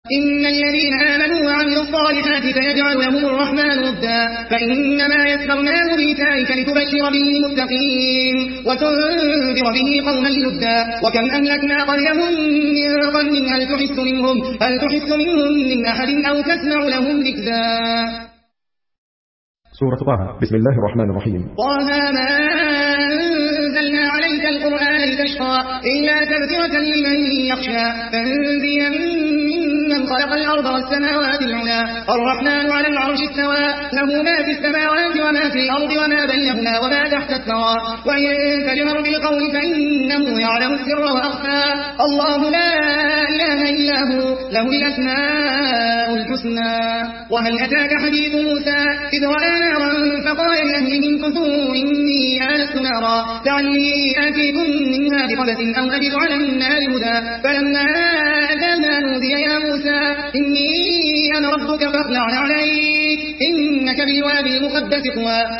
إن الذين آمنوا وعملوا الصالحات سيجعل لهم الرحمن ودا فإنما يسرناه بلسانك لتبشر به المتقين وتنذر به قوما لدا وكم أهلكنا قبلهم من قرن هل تحس منهم من أحد أو تسمع لهم ركزا. سورة طه. بسم الله الرحمن الرحيم. طه ما أنزلنا عليك القرآن لتشقى إلا تذكرة لمن يخشى تنزيلا ممن خلق الأرض والسماوات العلى الرحمن على العرش استوى له ما في السماوات وما في الأرض وما بينهما وما تحت الثرى وإن تجهر بالقول فإنه يعلم السر وأخفى الله لا إله إلا هو له الأسماء الحسنى. وهل أتاك حديث موسى إذ رأى نارا فقال لأهلهم كثوا إني آنست نارا لعلي آتيكم منها بقبس أو أجد على النار هدى فلما أتاها نودي يا موسى إني أنا ربك فاخلع عليك إنك بالوادي المقدس طوى.